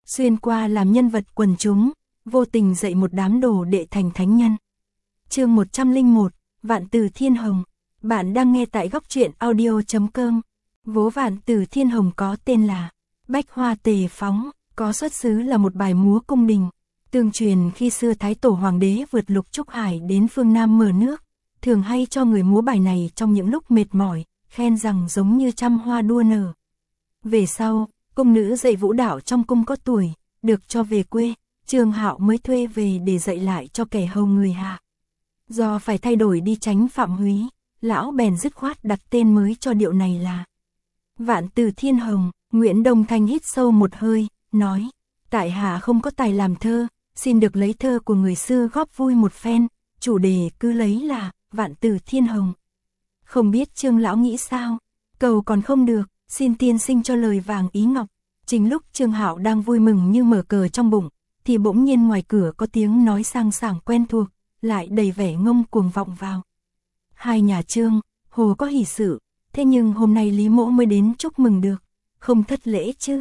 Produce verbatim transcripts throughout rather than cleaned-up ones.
xuyên qua làm nhân vật quần chúng, vô tình dạy một đám đồ đệ thành thánh nhân. Chương một trăm lẻ một, Vạn Từ Thiên Hồng. Bạn đang nghe tại góc truyện audio chấm com. Vố Vạn Từ Thiên Hồng có tên là Bách Hoa Tề Phóng, có xuất xứ là một bài múa cung đình. Tương truyền khi xưa Thái Tổ Hoàng đế vượt lục trúc hải đến phương Nam mở nước, thường hay cho người múa bài này trong những lúc mệt mỏi, khen rằng giống như trăm hoa đua nở. Về sau, cung nữ dạy vũ đạo trong cung có tuổi, được cho về quê, Trương Hạo mới thuê về để dạy lại cho kẻ hầu người hạ. Do phải thay đổi đi tránh phạm húy, lão bèn dứt khoát đặt tên mới cho điệu này là Vạn Từ Thiên Hồng. Nguyễn Đông Thanh hít sâu một hơi, nói, tại hạ không có tài làm thơ, xin được lấy thơ của người xưa góp vui một phen, chủ đề cứ lấy là Vạn Từ Thiên Hồng. Không biết Trương lão nghĩ sao, cầu còn không được, xin tiên sinh cho lời vàng ý ngọc. Chính lúc Trương Hạo đang vui mừng như mở cờ trong bụng, thì bỗng nhiên ngoài cửa có tiếng nói sang sảng quen thuộc, lại đầy vẻ ngông cuồng vọng vào. Hai nhà Trương, hồ có hỷ sự, thế nhưng hôm nay Lý Mỗ mới đến chúc mừng được, không thất lễ chứ?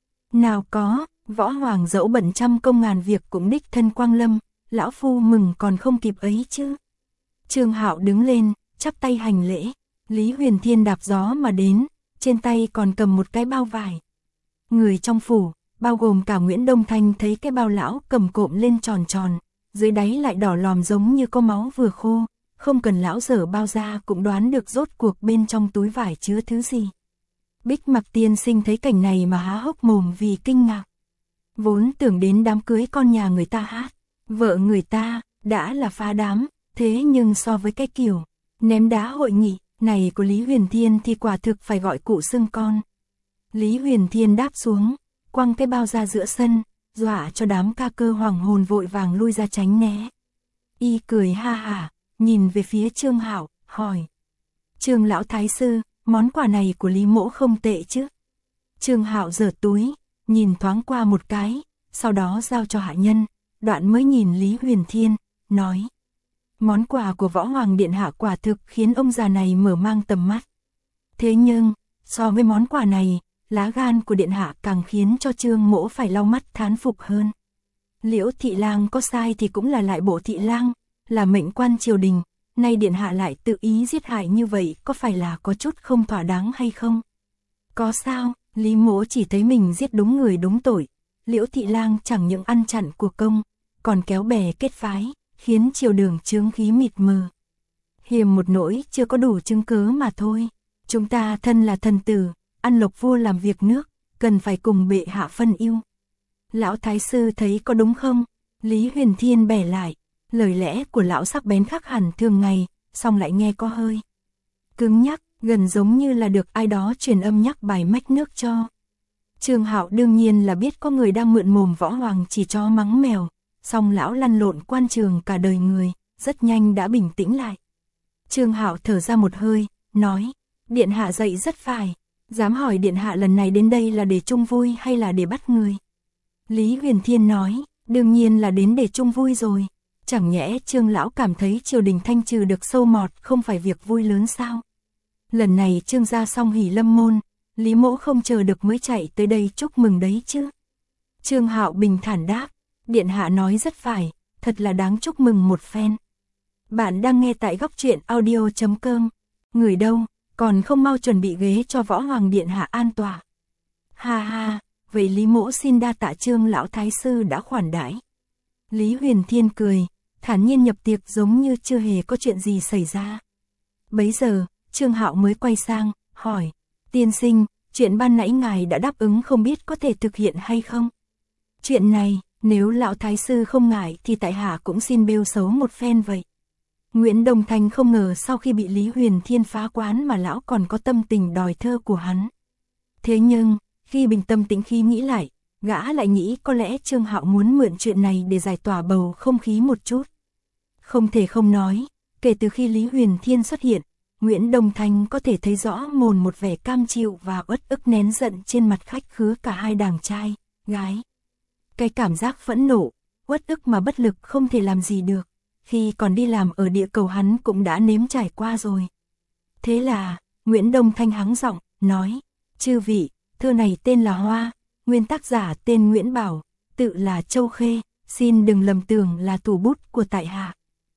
Nào có, Võ Hoàng dẫu bận trăm công ngàn việc cũng đích thân quang lâm, lão phu mừng còn không kịp ấy chứ. Trương Hạo đứng lên, chắp tay hành lễ. Lý Huyền Thiên đạp gió mà đến, trên tay còn cầm một cái bao vải. Người trong phủ, bao gồm cả Nguyễn Đông Thanh thấy cái bao lão cầm cộm lên tròn tròn, dưới đáy lại đỏ lòm giống như có máu vừa khô, không cần lão dở bao ra cũng đoán được rốt cuộc bên trong túi vải chứa thứ gì. Bích Mặc tiên sinh thấy cảnh này mà há hốc mồm vì kinh ngạc. Vốn tưởng đến đám cưới con nhà người ta hát, vợ người ta đã là phá đám, thế nhưng so với cái kiểu ném đá hội nghị này của Lý Huyền Thiên thì quả thực phải gọi cụ xưng con. Lý Huyền Thiên đáp xuống, quăng cái bao ra giữa sân, dọa cho đám ca cơ hoàng hồn vội vàng lui ra tránh né. Y cười ha hả, nhìn về phía Trương Hạo, hỏi: Trương lão thái sư, món quà này của Lý Mỗ không tệ chứ? Trương Hạo giở túi, nhìn thoáng qua một cái, sau đó giao cho hạ nhân, đoạn mới nhìn Lý Huyền Thiên, nói: Món quà của Võ Hoàng điện hạ quả thực khiến ông già này mở mang tầm mắt. Thế nhưng, so với món quà này, lá gan của điện hạ càng khiến cho Trương Mỗ phải lau mắt thán phục hơn. Liễu thị lang có sai thì cũng là lại bộ thị lang, là mệnh quan triều đình, nay điện hạ lại tự ý giết hại như vậy, có phải là có chút không thỏa đáng hay không? Có sao, Lý Mỗ chỉ thấy mình giết đúng người đúng tội, Liễu thị lang chẳng những ăn chặn của công, còn kéo bè kết phái, khiến triều đường chướng khí mịt mờ. Hiềm một nỗi chưa có đủ chứng cớ mà thôi. Chúng ta thân là thần tử, ăn lộc vua làm việc nước, cần phải cùng bệ hạ phân ưu. Lão thái sư thấy có đúng không? Lý Huyền Thiên bẻ lại, lời lẽ của lão sắc bén khác hẳn thường ngày, song lại nghe có hơi cứng nhắc, gần giống như là được ai đó truyền âm nhắc bài mách nước cho. Trương Hạo đương nhiên là biết có người đang mượn mồm Võ Hoàng chỉ cho mắng mèo, song lão lăn lộn quan trường cả đời người, rất nhanh đã bình tĩnh lại. Trương Hạo thở ra một hơi, nói: Điện hạ dạy rất phải, dám hỏi điện hạ lần này đến đây là để chung vui hay là để bắt người? Lý Huyền Thiên nói: Đương nhiên là đến để chung vui rồi. Chẳng nhẽ Trương lão cảm thấy triều đình thanh trừ được sâu mọt không phải việc vui lớn sao? Lần này Trương gia song hỷ lâm môn, Lý Mỗ không chờ được mới chạy tới đây chúc mừng đấy chứ. Trương Hạo bình thản đáp: Điện hạ nói rất phải, thật là đáng chúc mừng một phen. Bạn đang nghe tại góc truyện audio chấm com. Người đâu, còn không mau chuẩn bị ghế cho Võ Hoàng điện hạ an tọa. Ha ha, vậy Lý Mỗ xin đa tạ Trương lão thái sư đã khoản đãi. Lý Huyền Thiên cười, thản nhiên nhập tiệc giống như chưa hề có chuyện gì xảy ra. Bấy giờ, Trương Hạo mới quay sang, hỏi: Tiên sinh, chuyện ban nãy ngài đã đáp ứng không biết có thể thực hiện hay không? Chuyện này, nếu lão thái sư không ngại thì tại hạ cũng xin bêu xấu một phen vậy. Nguyễn Đông Thanh không ngờ sau khi bị Lý Huyền Thiên phá quán mà lão còn có tâm tình đòi thơ của hắn. Thế nhưng, khi bình tâm tĩnh khí nghĩ lại, gã lại nghĩ có lẽ Trương Hạo muốn mượn chuyện này để giải tỏa bầu không khí một chút. Không thể không nói, kể từ khi Lý Huyền Thiên xuất hiện, Nguyễn Đông Thanh có thể thấy rõ mồn một vẻ cam chịu và uất ức nén giận trên mặt khách khứa cả hai đàng trai, gái. Cái cảm giác phẫn nộ, uất ức mà bất lực không thể làm gì được, khi còn đi làm ở địa cầu hắn cũng đã nếm trải qua rồi. Thế là, Nguyễn Đông Thanh hắng giọng, nói: Chư vị, thơ này tên là Hoa, nguyên tác giả tên Nguyễn Bảo, tự là Châu Khê, xin đừng lầm tưởng là thủ bút của tại hạ.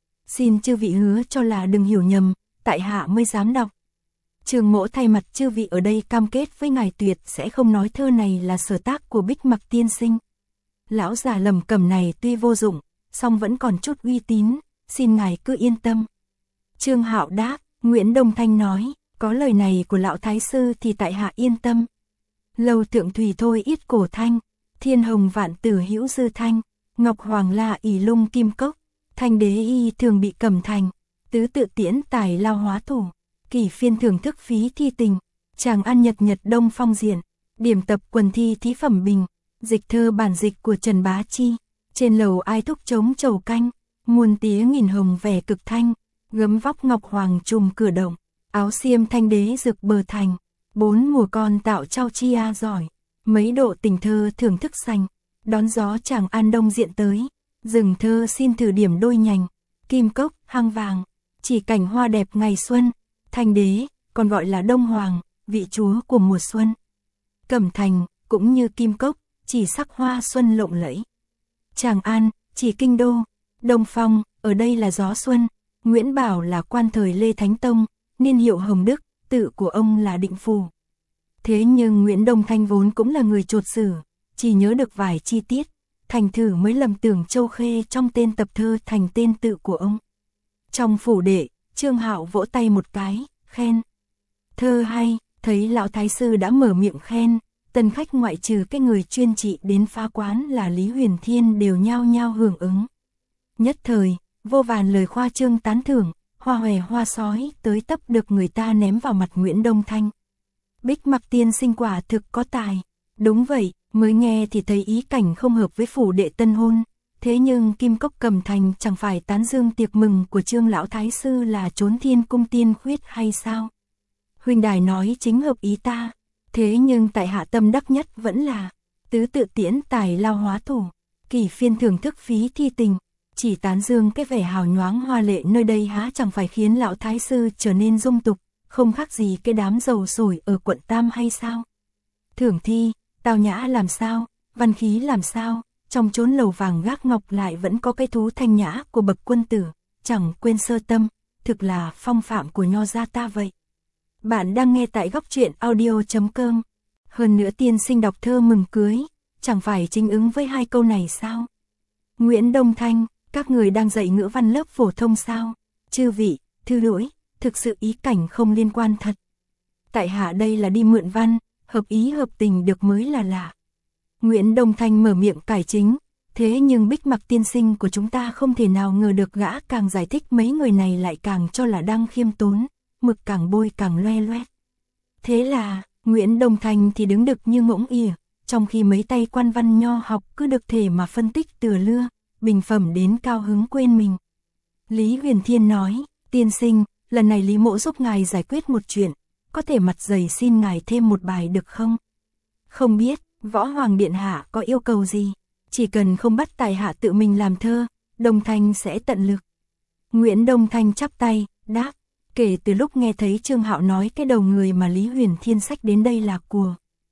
Xin chư vị hứa cho là đừng hiểu nhầm, tại hạ mới dám đọc. Trường Mỗ thay mặt chư vị ở đây cam kết với ngài tuyệt sẽ không nói thơ này là sở tác của Bích Mặc tiên sinh. Lão già lầm cẩm này tuy vô dụng, song vẫn còn chút uy tín, xin ngài cứ yên tâm. Trương Hạo đáp, Nguyễn Đông Thanh nói, có lời này của lão thái sư thì tại hạ yên tâm. Lâu thượng thủy thôi ít cổ thanh, thiên hồng vạn tử hữu dư thanh, ngọc hoàng la ỷ lung kim cốc, thanh đế y thường bị cầm thành, tứ tự tiễn tài lao hóa thủ, kỷ phiên thưởng thức phí thi tình, Tràng An nhật nhật đông phong diện, điểm tập quần thi thí phẩm bình, dịch thơ bản dịch của Trần Bá Chi, trên lầu ai thúc trống trầu canh, muôn tía nghìn hồng vẻ cực thanh, gấm vóc ngọc hoàng trùm cửa động, áo xiêm thanh đế rực bờ thành, bốn mùa con tạo trao chia giỏi, mấy độ tình thơ thưởng thức xanh, đón gió Tràng An đông diện tới, rừng thơ xin thử điểm đôi nhành, kim cốc, hang vàng, chỉ cảnh hoa đẹp ngày xuân, thanh đế, còn gọi là đông hoàng, vị chúa của mùa xuân. Cẩm thành, cũng như kim cốc, chỉ sắc hoa xuân lộng lẫy. Tràng An, chỉ kinh đô, Đông Phong, ở đây là gió xuân. Nguyễn Bảo là quan thời Lê Thánh Tông, niên hiệu Hồng Đức, tự của ông là Định Phù. Thế nhưng Nguyễn Đông Thanh vốn cũng là người chột sử, chỉ nhớ được vài chi tiết, thành thử mới lầm tưởng Châu Khê trong tên tập thơ thành tên tự của ông. Trong phủ đệ, Trương Hạo vỗ tay một cái, khen. Thơ hay, thấy lão thái sư đã mở miệng khen, tân khách ngoại trừ cái người chuyên trị đến phá quán là Lý Huyền Thiên đều nhao nhao hưởng ứng. Nhất thời, vô vàn lời khoa trương tán thưởng, hoa hòe hoa sói tới tấp được người ta ném vào mặt Nguyễn Đông Thanh. Bích Mặc tiên sinh quả thực có tài. Đúng vậy, mới nghe thì thấy ý cảnh không hợp với phủ đệ tân hôn. Thế nhưng Kim Cốc Cầm Thành chẳng phải tán dương tiệc mừng của Trương lão thái sư là trốn thiên cung tiên khuyết hay sao? Huynh đài nói chính hợp ý ta. Thế nhưng tại hạ tâm đắc nhất vẫn là tứ tự tiễn tài lao hóa thủ, kỷ phiên thưởng thức phí thi tình. Chỉ tán dương cái vẻ hào nhoáng hoa lệ nơi đây há chẳng phải khiến lão thái sư trở nên dung tục, không khác gì cái đám dầu sổi ở quận Tam hay sao? Thưởng thi, tao nhã làm sao, văn khí làm sao, trong chốn lầu vàng gác ngọc lại vẫn có cái thú thanh nhã của bậc quân tử, chẳng quên sơ tâm, thực là phong phạm của nho gia ta vậy. Bạn đang nghe tại góc truyện audio chấm com. Hơn nữa tiên sinh đọc thơ mừng cưới, chẳng phải chính ứng với hai câu này sao? Nguyễn Đông Thanh, các người đang dạy ngữ văn lớp phổ thông sao? Chư vị, thư lỗi, thực sự ý cảnh không liên quan thật. Tại hạ đây là đi mượn văn, hợp ý hợp tình được mới là lạ. Nguyễn Đông Thanh mở miệng cải chính, thế nhưng Bích Mặc tiên sinh của chúng ta không thể nào ngờ được gã càng giải thích mấy người này lại càng cho là đang khiêm tốn, mực càng bôi càng loe loét. Thế là, Nguyễn Đông Thanh thì đứng đực như ngỗng ỉa, trong khi mấy tay quan văn nho học cứ được thể mà phân tích từa lưa, bình phẩm đến cao hứng quên mình. Lý Huyền Thiên nói, tiên sinh, lần này Lý Mỗ giúp ngài giải quyết một chuyện, có thể mặt dày xin ngài thêm một bài được không? Không biết, Võ Hoàng Điện Hạ có yêu cầu gì? Chỉ cần không bắt tài hạ tự mình làm thơ, Đông Thanh sẽ tận lực. Nguyễn Đông Thanh chắp tay, đáp, kể từ lúc nghe thấy Trương Hạo nói cái đầu người mà Lý Huyền Thiên sách đến đây là của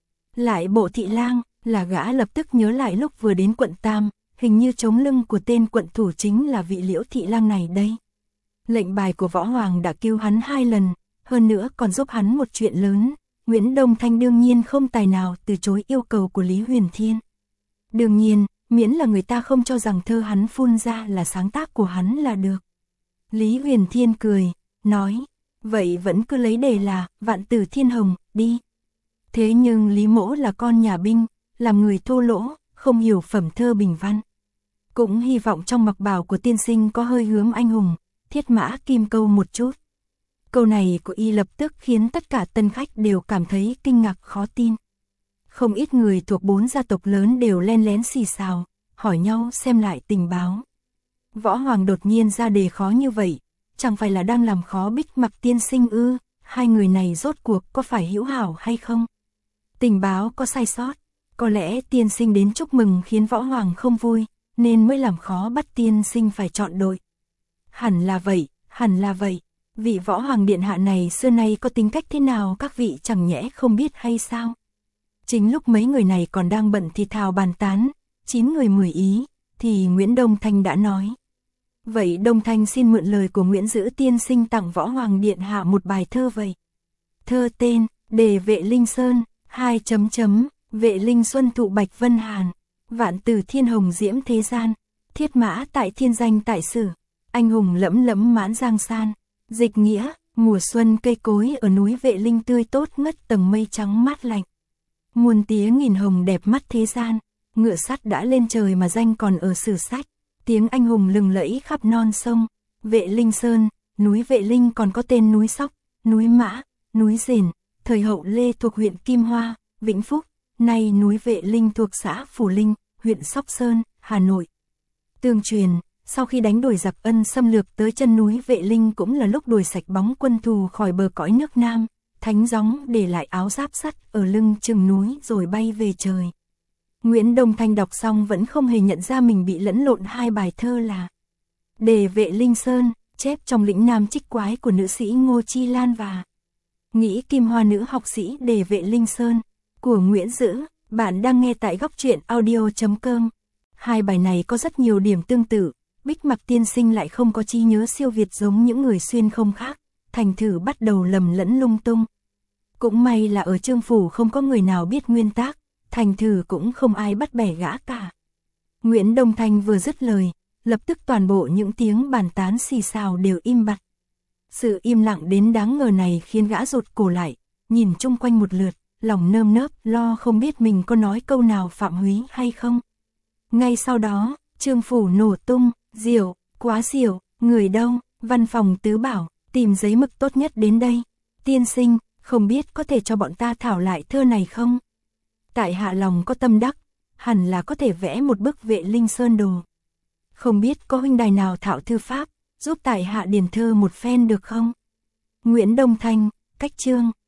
lại Bộ Thị Lang, là gã lập tức nhớ lại lúc vừa đến quận Tam, hình như chống lưng của tên quận thủ chính là vị Liễu Thị Lang này đây. Lệnh bài của Võ Hoàng đã cứu hắn hai lần, hơn nữa còn giúp hắn một chuyện lớn. Nguyễn Đông Thanh đương nhiên không tài nào từ chối yêu cầu của Lý Huyền Thiên. Đương nhiên, miễn là người ta không cho rằng thơ hắn phun ra là sáng tác của hắn là được. Lý Huyền Thiên cười, nói, vậy vẫn cứ lấy đề là Vạn Tử Thiên Hồng, đi. Thế nhưng Lý Mỗ là con nhà binh, làm người thô lỗ, không hiểu phẩm thơ bình văn. Cũng hy vọng trong mặc bào của tiên sinh có hơi hướng anh hùng, thiết mã kim câu một chút. Câu này của y lập tức khiến tất cả tân khách đều cảm thấy kinh ngạc khó tin. Không ít người thuộc bốn gia tộc lớn đều len lén xì xào, hỏi nhau xem lại tình báo. Võ Hoàng đột nhiên ra đề khó như vậy, chẳng phải là đang làm khó Bích Mặc tiên sinh ư? Hai người này rốt cuộc có phải hữu hảo hay không? Tình báo có sai sót, có lẽ tiên sinh đến chúc mừng khiến Võ Hoàng không vui, nên mới làm khó bắt tiên sinh phải chọn đội. Hẳn là vậy, hẳn là vậy. Vị Võ Hoàng Điện Hạ này xưa nay có tính cách thế nào các vị chẳng nhẽ không biết hay sao? Chính lúc mấy người này còn đang bận thì thào bàn tán, chín người mười ý, thì Nguyễn Đông Thanh đã nói. Vậy Đông Thanh xin mượn lời của Nguyễn Dữ tiên sinh tặng Võ Hoàng Điện Hạ một bài thơ vậy. Thơ tên, Đề Vệ Linh Sơn, hai chấm chấm, Vệ Linh Xuân thụ Bạch Vân Hàn, vạn từ thiên hồng diễm thế gian, thiết mã tại thiên danh tại sử, anh hùng lẫm lẫm mãn giang san, dịch nghĩa, mùa xuân cây cối ở núi Vệ Linh tươi tốt ngất tầng mây trắng mát lạnh. Muôn tía nghìn hồng đẹp mắt thế gian, ngựa sắt đã lên trời mà danh còn ở sử sách, tiếng anh hùng lừng lẫy khắp non sông, Vệ Linh Sơn, núi Vệ Linh còn có tên núi Sóc, núi Mã, núi Dền, thời hậu Lê thuộc huyện Kim Hoa, Vĩnh Phúc, nay núi Vệ Linh thuộc xã Phù Linh, huyện Sóc Sơn, Hà Nội. Tương truyền, sau khi đánh đuổi giặc Ân xâm lược tới chân núi Vệ Linh cũng là lúc đuổi sạch bóng quân thù khỏi bờ cõi nước Nam, Thánh Gióng để lại áo giáp sắt ở lưng chừng núi rồi bay về trời. Nguyễn Đông Thanh đọc xong vẫn không hề nhận ra mình bị lẫn lộn hai bài thơ là Đề Vệ Linh Sơn, chép trong Lĩnh Nam Trích Quái của nữ sĩ Ngô Chi Lan và Nghĩ Kim Hoa nữ học sĩ Đề Vệ Linh Sơn của Nguyễn Dữ. Bạn đang nghe tại góc truyện audio chấm com. Hai bài này có rất nhiều điểm tương tự, Bích Mặc tiên sinh lại không có trí nhớ siêu việt giống những người xuyên không khác, thành thử bắt đầu lầm lẫn lung tung. Cũng may là ở Trương phủ không có người nào biết nguyên tác, thành thử cũng không ai bắt bẻ gã cả. Nguyễn Đông Thanh vừa dứt lời, lập tức toàn bộ những tiếng bàn tán xì xào đều im bặt. Sự im lặng đến đáng ngờ này khiến gã rụt cổ lại, nhìn chung quanh một lượt, lòng nơm nớp lo không biết mình có nói câu nào phạm húy hay không. Ngay sau đó, Trương phủ nổ tung, diệu, quá diệu, người đâu, văn phòng tứ bảo, tìm giấy mực tốt nhất đến đây. Tiên sinh, không biết có thể cho bọn ta thảo lại thơ này không? Tại hạ lòng có tâm đắc, hẳn là có thể vẽ một bức Vệ Linh Sơn đồ. Không biết có huynh đài nào thạo thư pháp, giúp tại hạ điền thơ một phen được không? Nguyễn Đông Thanh, cách chương.